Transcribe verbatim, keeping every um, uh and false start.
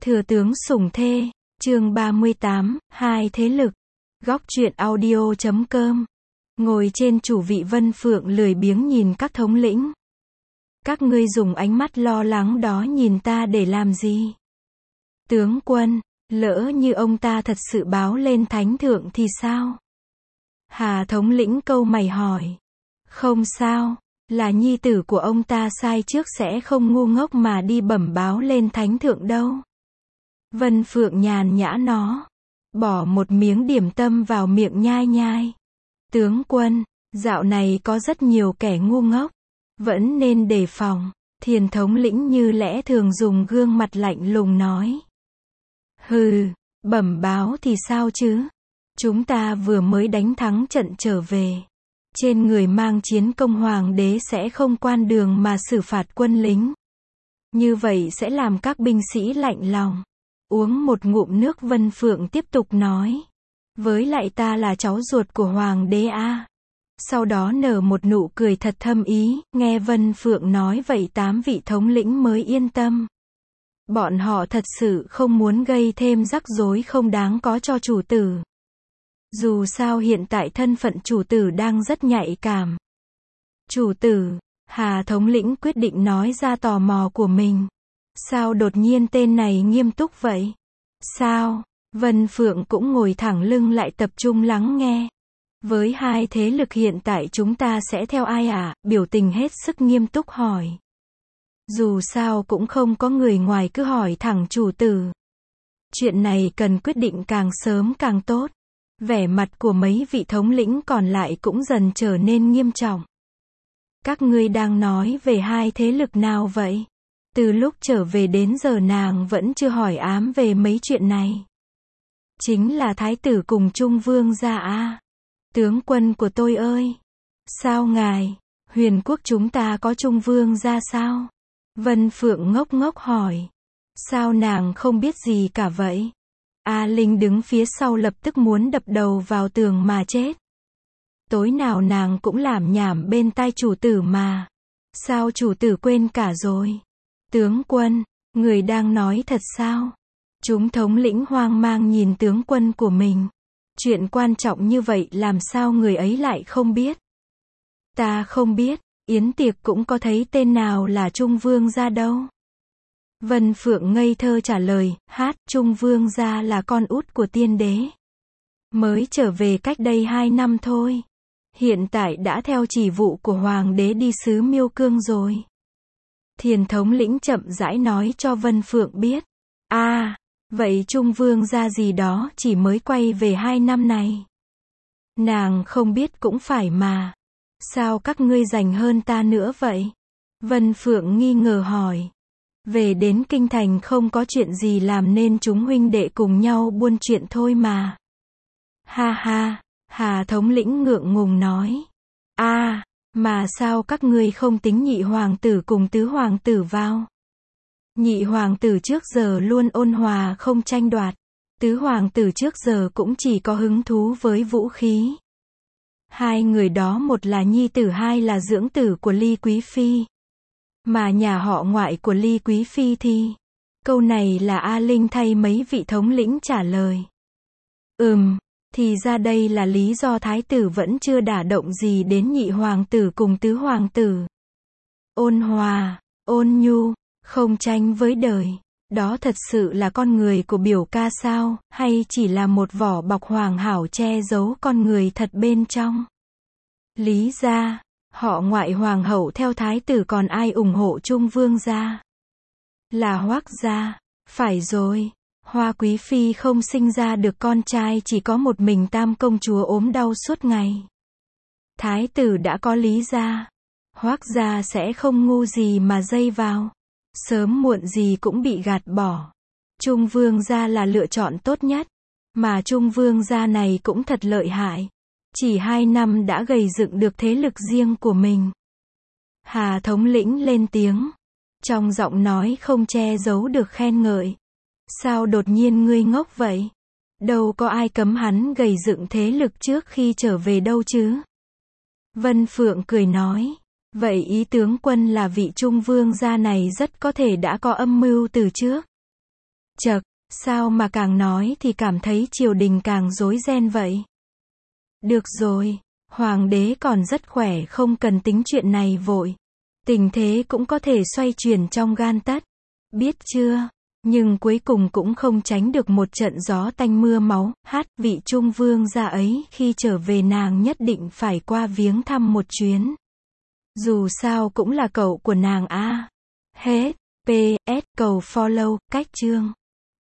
Thừa tướng sủng thê, chương ba mươi tám, hai thế lực. Góc truyện audio chấm com. Ngồi trên chủ vị Vân Phượng lười biếng nhìn các thống lĩnh. Các ngươi dùng ánh mắt lo lắng đó nhìn ta để làm gì? Tướng quân, lỡ như ông ta thật sự báo lên thánh thượng thì sao? Hà thống lĩnh câu mày hỏi. Không sao, là nhi tử của ông ta sai trước sẽ không ngu ngốc mà đi bẩm báo lên thánh thượng đâu. Vân Phượng nhàn nhã nó, bỏ một miếng điểm tâm vào miệng nhai nhai. Tướng quân, dạo này có rất nhiều kẻ ngu ngốc, vẫn nên đề phòng. Thiền thống lĩnh như lẽ thường dùng gương mặt lạnh lùng nói. Hừ, bẩm báo thì sao chứ? Chúng ta vừa mới đánh thắng trận trở về. Trên người mang chiến công hoàng đế sẽ không quan đường mà xử phạt quân lính. Như vậy sẽ làm các binh sĩ lạnh lòng. Uống một ngụm nước Vân Phượng tiếp tục nói. Với lại ta là cháu ruột của hoàng đế a. Sau đó nở một nụ cười thật thâm ý, nghe Vân Phượng nói vậy tám vị thống lĩnh mới yên tâm. Bọn họ thật sự không muốn gây thêm rắc rối không đáng có cho chủ tử. Dù sao hiện tại thân phận chủ tử đang rất nhạy cảm. Chủ tử, Hà thống lĩnh quyết định nói ra tò mò của mình. Sao đột nhiên tên này nghiêm túc vậy? Sao? Vân Phượng cũng ngồi thẳng lưng lại tập trung lắng nghe. Với hai thế lực hiện tại chúng ta sẽ theo ai à? Biểu tình hết sức nghiêm túc hỏi. Dù sao cũng không có người ngoài cứ hỏi thẳng chủ tử. Chuyện này cần quyết định càng sớm càng tốt. Vẻ mặt của mấy vị thống lĩnh còn lại cũng dần trở nên nghiêm trọng. Các ngươi đang nói về hai thế lực nào vậy? Từ lúc trở về đến giờ nàng vẫn chưa hỏi ám về mấy chuyện này. Chính là thái tử cùng Trung Vương gia a. Tướng quân của tôi ơi! Sao ngài? Huyền quốc chúng ta có Trung Vương gia sao? Vân Phượng ngốc ngốc hỏi. Sao nàng không biết gì cả vậy? A Linh đứng phía sau lập tức muốn đập đầu vào tường mà chết. Tối nào nàng cũng làm nhảm bên tai chủ tử mà. Sao chủ tử quên cả rồi? Tướng quân, người đang nói thật sao? Chúng thống lĩnh hoang mang nhìn tướng quân của mình. Chuyện quan trọng như vậy làm sao người ấy lại không biết? Ta không biết, yến tiệc cũng có thấy tên nào là Trung Vương gia đâu. Vân Phượng ngây thơ trả lời, hát, Trung Vương gia là con út của tiên đế. Mới trở về cách đây hai năm thôi. Hiện tại đã theo chỉ vụ của hoàng đế đi xứ Miêu Cương rồi. Thiền thống lĩnh chậm rãi nói cho Vân Phượng biết. À, vậy Trung Vương gia gì đó chỉ mới quay về hai năm này. Nàng không biết cũng phải mà. Sao các ngươi rành hơn ta nữa vậy? Vân Phượng nghi ngờ hỏi. Về đến kinh thành không có chuyện gì làm nên chúng huynh đệ cùng nhau buôn chuyện thôi mà. Ha ha, Hà thống lĩnh ngượng ngùng nói. À, mà sao các ngươi không tính nhị hoàng tử cùng tứ hoàng tử vào? Nhị hoàng tử trước giờ luôn ôn hòa không tranh đoạt. Tứ hoàng tử trước giờ cũng chỉ có hứng thú với vũ khí. Hai người đó một là nhi tử hai là dưỡng tử của Ly Quý Phi. Mà nhà họ ngoại của Ly Quý Phi thì... Câu này là A Linh thay mấy vị thống lĩnh trả lời. Ừm, thì ra đây là lý do thái tử vẫn chưa đả động gì đến nhị hoàng tử cùng tứ hoàng tử. Ôn hòa, ôn nhu, không tranh với đời. Đó thật sự là con người của biểu ca sao, hay chỉ là một vỏ bọc hoàn hảo che giấu con người thật bên trong? Lý gia, họ ngoại hoàng hậu theo thái tử còn ai ủng hộ Trung Vương gia? Là Hoắc gia. Phải rồi, Hoa Quý Phi không sinh ra được con trai chỉ có một mình Tam công chúa ốm đau suốt ngày. Thái tử đã có Lý gia. Hoắc gia sẽ không ngu gì mà dây vào. Sớm muộn gì cũng bị gạt bỏ. Trung Vương gia là lựa chọn tốt nhất. Mà Trung Vương gia này cũng thật lợi hại. Chỉ hai năm đã gầy dựng được thế lực riêng của mình. Hà thống lĩnh lên tiếng. Trong giọng nói không che giấu được khen ngợi. Sao đột nhiên ngươi ngốc vậy? Đâu có ai cấm hắn gầy dựng thế lực trước khi trở về đâu chứ? Vân Phượng cười nói. Vậy ý tướng quân là vị Trung Vương gia này rất có thể đã có âm mưu từ trước. Chậc, sao mà càng nói thì cảm thấy triều đình càng rối ren vậy? Được rồi, hoàng đế còn rất khỏe không cần tính chuyện này vội. Tình thế cũng có thể xoay chuyển trong gan tấc. Biết chưa? Nhưng cuối cùng cũng không tránh được một trận gió tanh mưa máu, hát, vị trung vương gia ấy khi trở về nàng nhất định phải qua viếng thăm một chuyến. Dù sao cũng là cậu của nàng a. Hết. pê ét cầu follow, cách chương.